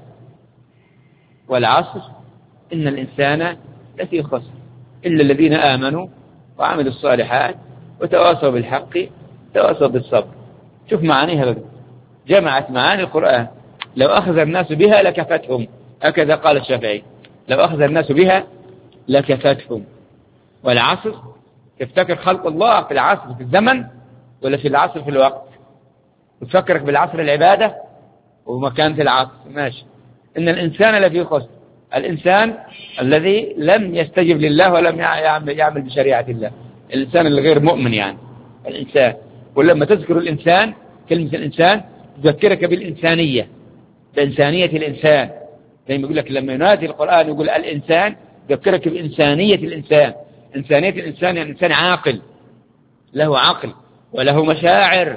والعصر إن الإنسان لفي خسر إلا الذين آمنوا وعملوا الصالحات وتواصوا بالحق وتواصوا بالصبر. شوف معانيها بقى، جمعت معاني القرآن. لو أخذ الناس بها لكفتهم، هكذا قال الشافعي، لو أخذ الناس بها لكفتهم. والعصر تفتكر خلق الله في العصر في الزمن ولا في العصر في الوقت؟ تفكرك بالعصر العبادة ومكان في العصر ماشي. إن الإنسان لفي خسر، الإنسان الذي لم يستجب لله ولم يعمل بشريعة الله، الإنسان الغير مؤمن يعني الإنسان. ولما تذكر الإنسان كلمة الإنسان تذكرك بالإنسانية، بإنسانية الإنسان. زي ما يقول لك لما ينادي القرآن يقول الإنسان يذكرك بإنسانية الإنسان. إنسانية الإنسان يعني إنسان عاقل، له عقل وله مشاعر،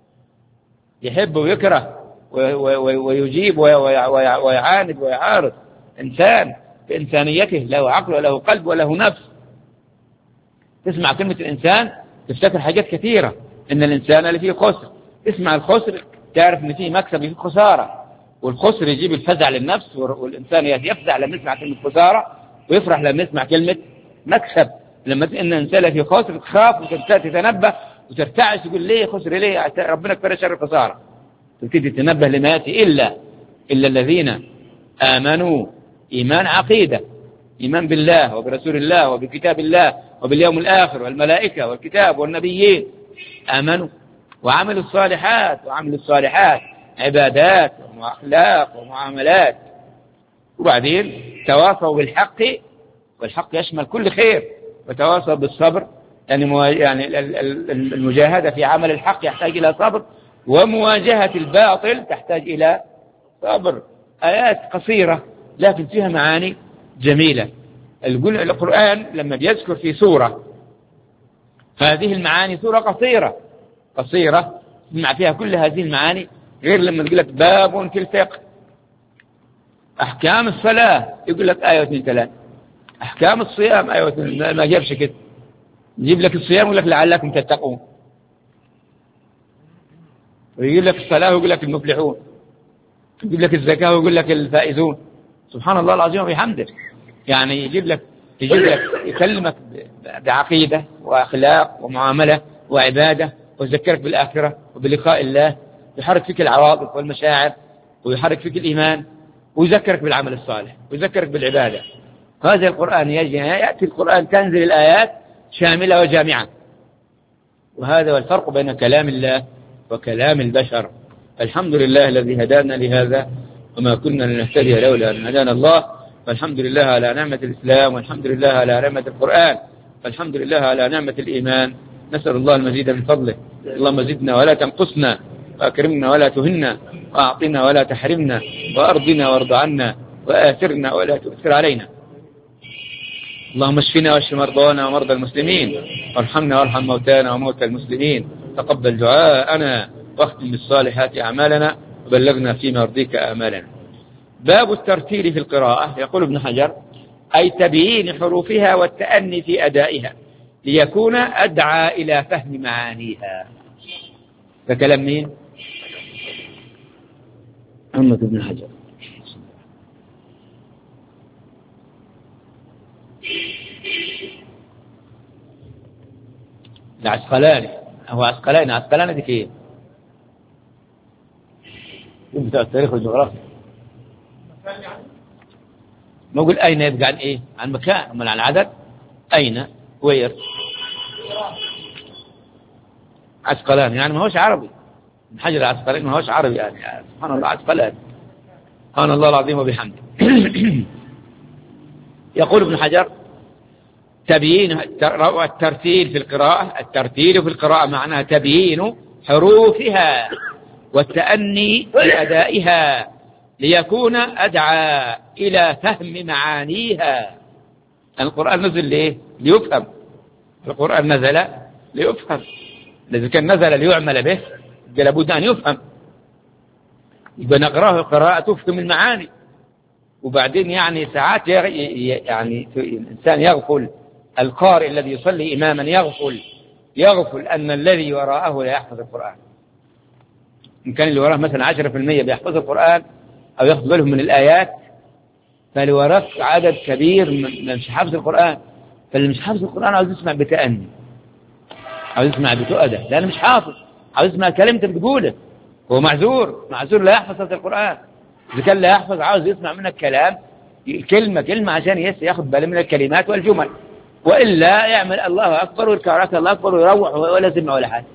يحب ويكره ويجيب ويعاند ويعارض. إنسان بإنسانيته له عقل وله قلب وله نفس. تسمع كلمة الإنسان تفتكر حاجات كثيرة. إن الإنسان اللي فيه خسر، اسمع الخسر تعرف إن فيه مكسب وفيه خسارة. والخسر يجيب الفزع للنفس، والإنسان يفزع لما يسمع كلمة خسارة ويفرح لما يسمع كلمة مكسب. لما إن الإنسان فيه خسر تخاف وتتنبه وترتعش تقول ليه خسر، ليه ربنا كفر شر الخسارة. تبتدي تنبه لما يأتي إلا الذين آمنوا إيمان عقيدة، إيمان بالله وبرسول الله وبكتاب الله وباليوم الآخر والملائكة والكتاب والنبيين، آمنوا وعملوا الصالحات عبادات وأخلاق ومعاملات. وبعدين تواصوا بالحق، والحق يشمل كل خير، وتواصوا بالصبر، يعني المجاهدة في عمل الحق يحتاج إلى صبر، ومواجهة الباطل تحتاج إلى صبر. آيات قصيرة لكن فيها معاني جميلة. القرآن لما بيذكر في سورة هذه المعاني، سورة قصيرة تسمع فيها كل هذه المعاني، غير لما تقول لك باب في الفقه، أحكام الصلاة يقول لك آية 2 3، أحكام الصيام آية 2، ما جابش كده، يجيب لك الصيام يقول لك لعلكم تتقون، ويجيب لك الصلاة ويقول لك المفلحون، يجيب لك الزكاة ويقول لك الفائزون. سبحان الله العظيم وبحمده. يعني يجيب لك يكلمك بعقيدة وأخلاق ومعاملة وعبادة، ويذكرك بالآخرة وبلقاء الله، يحرك فيك العواطف والمشاعر، ويحرك فيك الإيمان، ويذكرك بالعمل الصالح، ويذكرك بالعبادة. هذا القرآن يأتي القرآن تنزل الآيات شاملة وجامعة. وهذا هو الفرق بين كلام الله وكلام البشر. الحمد لله الذي هدانا لهذا وما كنا لنهتدي لولا أن هدانا الله. فالحمد لله على نعمة الإسلام، والحمد لله على نعمة القرآن، والحمد لله على نعمة الإيمان. نسأل الله المزيد من فضله. اللهم زدنا ولا تنقصنا، وأكرمنا ولا تهنا، وأعطنا ولا تحرمنا، وأرضنا وارض عنا، وآثرنا ولا تؤثر علينا. اللهم اشفنا واشف مرضانا ومرضى المسلمين، وارحمنا وارحم موتانا وموتى المسلمين. تقبل دعاءنا، واختم بالصالحات أعمالنا، وبلغنا فيما يرضيك آمالنا. باب الترتيل في القراءة. يقول ابن حجر: أي تبيين حروفها والتأني في أدائها. ليكون أدعى إلى فهم معانيها. فكلام مين؟ محمد بن حجر. العسقلاني، هو عسقلاني دي كيف؟ بتاع التاريخ والجغرافيا. نقول أين يبقى عن إيه؟ عن مكان، أما عن عدد. أين؟ وير؟ عسقلاني يعني ما هوش عربي. ابن حجر العسقلاني ما هوش عربي يعني سبحان الله عسقلاني. سبحان الله العظيم وبحمده. يقول ابن حجر: تبيين الترتيل في القراءة. الترتيل في القراءة معناها تبيين حروفها والتأني في أدائها ليكون أدعى إلى فهم معانيها. القرآن نزل ليه؟ ليفهم. القرآن نزل ليفهم. إذا كان نزل ليعمل به لابد أن يفهم. يبقى نقرأه قراءة تفهم المعاني. وبعدين يعني ساعات يعني الإنسان يغفل، القارئ الذي يصلي إماما يغفل أن الذي وراءه لا يحفظ القرآن. إن كان اللي وراه مثلا 10% بيحفظ القرآن أو ياخذ بالهم من الآيات، فاللي وراه عدد كبير من مش حافظ القرآن. فاللي مش حافظ القرآن عاوز يسمع بتأني، عاوز يسمع بتؤدة، لأنه مش حافظ، عاوز يسمع كلمة بتقوله. هو معذور لا يحفظ هذا القرآن. إذا كان لا يحفظ عاوز يسمع منك كلام كلمة عشان ياخذ باله من الكلمات والجمل، وإلا يعمل الله أكبر ويركع الله أكبر ويروح ولا يسمع ولا حاجة.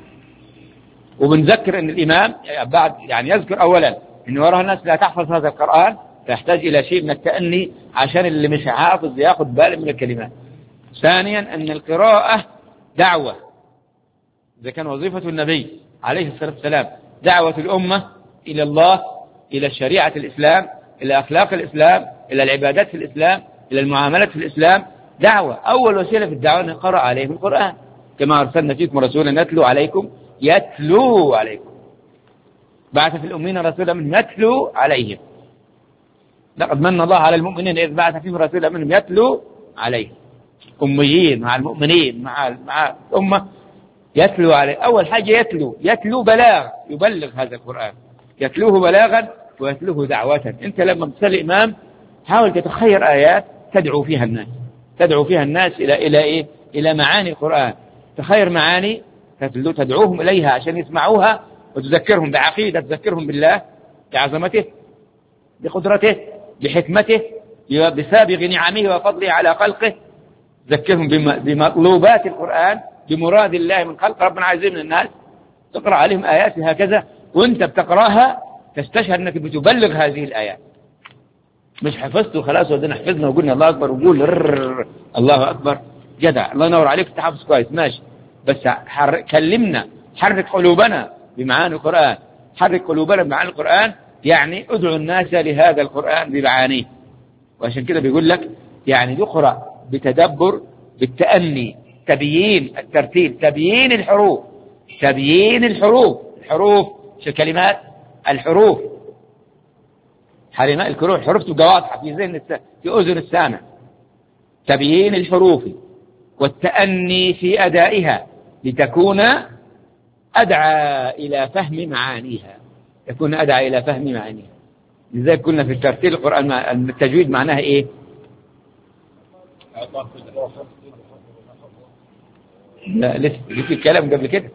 وبنذكر أن الإمام بعد يعني يذكر أولا أن وراء الناس لا تحفظ هذا القرآن، فيحتاج إلى شيء من التأني عشان اللي مش حافظ ياخذ باله من الكلمات. ثانيا أن القراءة دعوة، إذا كان وظيفة النبي عليه الصلاة والسلام دعوة الأمة إلى الله، إلى شريعة الإسلام، إلى أخلاق الإسلام، إلى العبادات في الإسلام، إلى المعاملات في الإسلام، دعوة. أول وسيلة في الدعوة أن نقرأ عليهم القرآن، كما أرسلنا فيكم رسولا يتلو عليكم. بعث في الأمين رسولا منهم يتلو عليهم. لقد من الله على المؤمنين إذ بعث فيهم رسولا منهم يتلو عليهم. أميين مع المؤمنين مع الأمة يتلو عليه. أول حاجة يتلو بلاغ، يبلغ هذا القرآن، يتلوه بلاغا ويتلوه دعوة. أنت لما تصلي إمام حاول تتخير آيات تدعو فيها الناس إلى معاني القرآن. تخير معاني تدعوهم إليها عشان يسمعوها وتذكرهم بعقيدة، تذكرهم بالله، بعظمته، بقدرته، بحكمته، بسابغ نعمه وفضله على خلقه. تذكرهم بمطلوبات القرآن، بمراد الله من خلق ربنا عايزين من الناس. تقرأ عليهم آيات هكذا وانت بتقرأها تستشعر انك بتبلغ هذه الآيات. مش حفظته خلاص ودنا حفظنا وقلنا الله أكبر وقول الله أكبر جدع الله ينور عليك تحفظ كويس ماشي، بس كلمنا، حرك قلوبنا بمعاني القرآن. حرك قلوبنا بمعاني القرآن يعني ادعو الناس لهذا القرآن بمعانيه. وعشان كده بيقول لك يعني يقرأ بتدبر، بالتأني، تبيين الترتيل، تبيين الحروف شو الكلمات، الحروف الحروف تبقى واضحة في ذهن في أذن السامع. تبيين الحروف والتأني في أدائها لتكون أدعى إلى فهم معانيها. لذلك قلنا في الترتيل القرآن التجويد معناها إيه؟ لا لسه جبت الكلام قبل كده.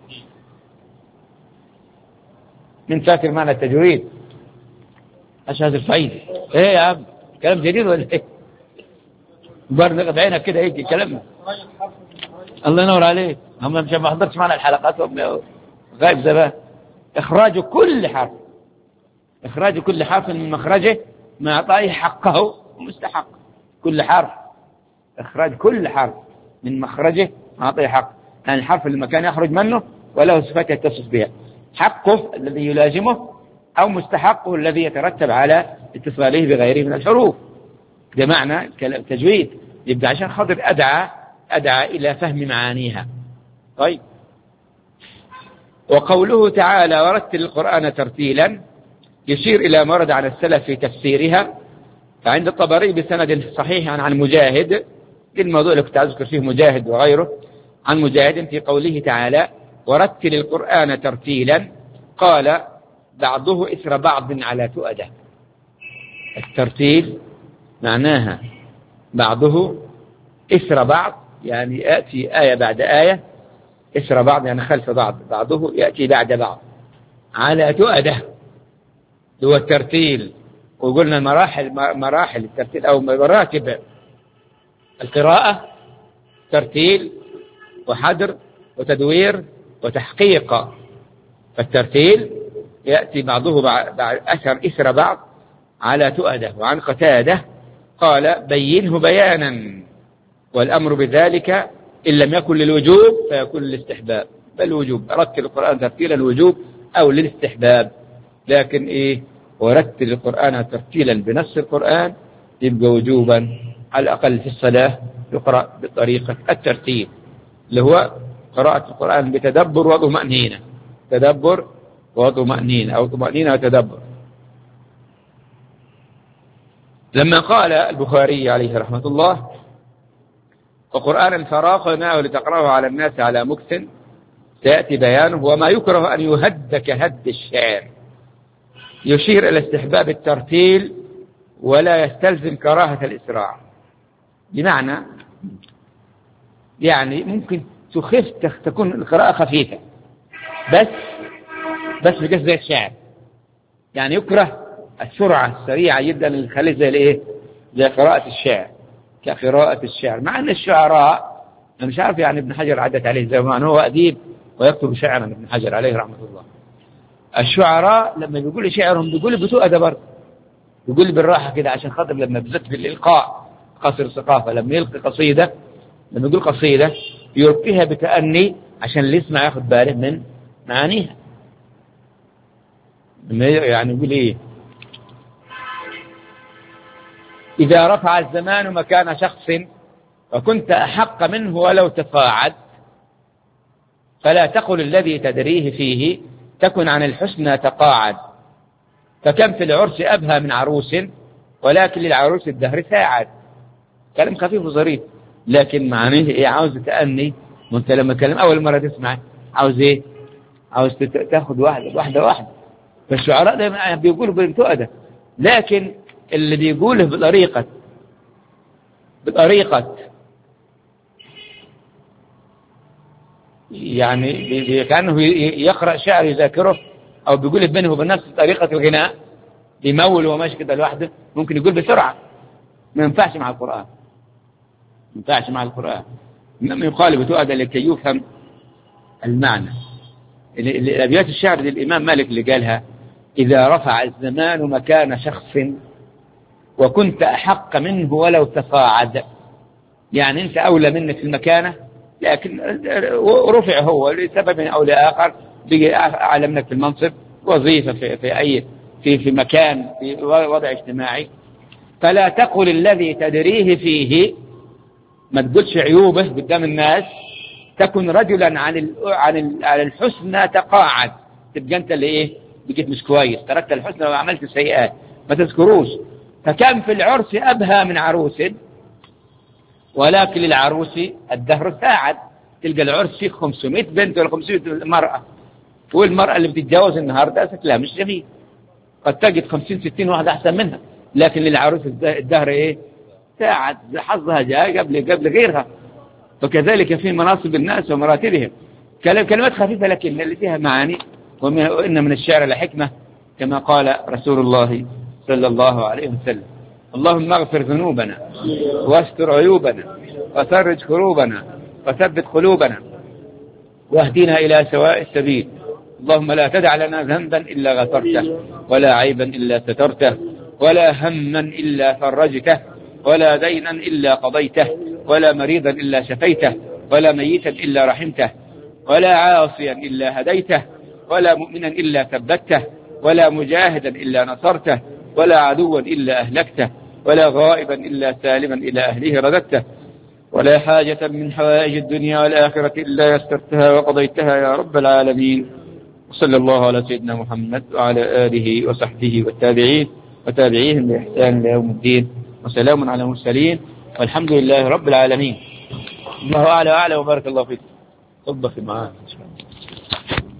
من فاكر معنى التجويد؟ أشهد الفايدة إيه يا عم كلام جديد ولا إيه؟ برنغ بعينك كده يجي كلامنا. الله ينور عليك. هم مش ما حضرتش معنا الحلقات غايب زمان. إخراج كل حرف من مخرجه ما أعطاه حقه ومستحق. كل حرف، إخراج كل حرف من مخرجه ما أعطاه حقه، يعني الحرف اللي مكان يخرج منه وله صفات يتصف بها، حقه الذي يلازمه أو مستحقه الذي يترتب على اتصاله بغيره من الحروف. ده معنى التجويد. يبدأ عشان خاطر أدعى إلى فهم معانيها. طيب، وقوله تعالى ورتل القرآن ترتيلا يشير إلى ما ورد عن السلف في تفسيرها. فعند الطبري بسند صحيح عن مجاهد الموضوع اللي كنت أذكر فيه مجاهد وغيره، عن مجاهد في قوله تعالى ورتل القرآن ترتيلا، قال بعضه إثر بعض على تؤدة. الترتيل معناها بعضه إثر بعض، يعني يأتي آية بعد آية، إثر بعض يعني خلف بعض، بعضه يأتي بعد بعض على تؤدة، هو الترتيل. وقلنا مراحل الترتيل أو مراتب القراءة: ترتيل وحدر وتدوير وتحقيق. فالترتيل يأتي بعضه بعد إثر بعض على تؤدة. وعن قتادة قال بينه بيانا، والأمر بذلك إن لم يكن للوجوب فيكون للاستحباب، بل وجوب. رتل القرآن ترتيلا الوجوب أو للاستحباب، لكن ورتل القرآن ترتيلا بنص القرآن يبقى وجوبا، على الأقل في الصلاة يقرأ بطريقة الترتيل، اللي هو قراءة القرآن بتدبر وطمأنينة، تدبر وطمأنينة أو طمأنينة وتدبر. لما قال البخاري عليه رحمة الله وقرآنا فراغناه لتقرأه على الناس على مكث، سيأتي بيانه. وما يكره أن يهد كهد الشعر، يشير إلى استحباب الترتيل ولا يستلزم كراهة الإسراع. بمعنى يعني ممكن تكون القراءة خفيفة بس بقصد زي الشعر، يعني يكره السرعة السريعة جدا اللي تخليه زي قراءة الشعر، كقراءة الشعر. مع أن الشعراء أنا مش عارف يعني ابن حجر عدت عليه زي ما هو أديب ويكتب شعرا، ابن حجر عليه رحمة الله. الشعراء لما بيقول شعرهم بيقول بتؤدى برضه، بيقول بالراحة كده، عشان خاطر لما بزت بالإلقاء قصر الثقافة، لما يلقي قصيدة، لما يقول قصيدة يلقيها بتأني عشان اللي يسمع ياخد باله من معانيها. يعني يقول إذا رفع الزمان مكان شخص وكنت أحق منه ولو تصاعد، فلا تقل الذي تدريه فيه تكن عن الحسنى تقاعد، فكم في العرس أبهى من عروس ولكن للعروس الدهر ساعد. كلام خفيف وظريف، لكن معنيه عاوز تأني. وانت لما كلام أول مرة تسمع عاوز تاخد واحدة. فالشعراء دائما بيقولوا بالتؤدة، لكن اللي بيقوله بطريقة يعني كأنه يقرأ شعر يذاكره، أو بيقوله بينه وبنفس طريقة الغناء، بيمول وماشي كده لوحده، ممكن يقول بسرعة، ما ينفعش مع القرآن. إنما يقال بتؤدى لكي يفهم المعنى. الأبيات الشعر للإمام مالك اللي قالها: إذا رفع الزمان مكان شخص وكنت أحق منه ولو تصاعد، يعني أنت أولى منك في المكانة، لكن رفع هو لسبب أو لآخر، بقي أعلى منك في المنصب، وظيفة في مكان، في وضع اجتماعي. فلا تقل الذي تدريه فيه، ما تقولش عيوبه قدام الناس، تكن رجلا عن الحسنى تقاعد، تبقى أنت اللي بقيت مش كويس، تركت الحسنى وعملت السيئات، ما تذكروش. فكم في العرس أبهى من عروس ولكن للعروس الدهر ساعد. تلقى العرس فيه 500 بنت ولا 500 مرأة، والمرأة اللي بتتجوز النهاردة شكلها مش جميل، قد تجد 50-60 واحد أحسن منها، لكن للعروس الدهر ساعد، حظها جاء قبل غيرها. فكذلك في مناصب الناس ومراتبهم. كلمات خفيفة لكن اللي فيها معاني. وإن من الشعر لحكمة، كما قال رسول الله صلى الله عليه وسلم: اللهم اغفر ذنوبنا واستر عيوبنا وفرج كروبنا وثبت قلوبنا واهدنا إلى سواء السبيل. اللهم لا تدع لنا ذنبا إلا غفرته، ولا عيبا إلا سترته، ولا هما إلا فرجته، ولا دينا إلا قضيته، ولا مريضا إلا شفيته، ولا ميتا إلا رحمته، ولا عاصيا إلا هديته، ولا مؤمنا إلا ثبته، ولا مجاهدا إلا نصرته، ولا عدوا إلا أهلكته، ولا غائبا إلا سالما إلى أهله رددته، ولا حاجة من حوائج الدنيا والآخرة إلا يسرتها وقضيتها يا رب العالمين. وصلى الله على سيدنا محمد وعلى آله وصحبه والتابعين وتابعيهم بإحسان إلى يوم الدين، وسلام على المرسلين، والحمد لله رب العالمين. الله أعلى وأعلى، وبارك الله فيك. تفضل معاك.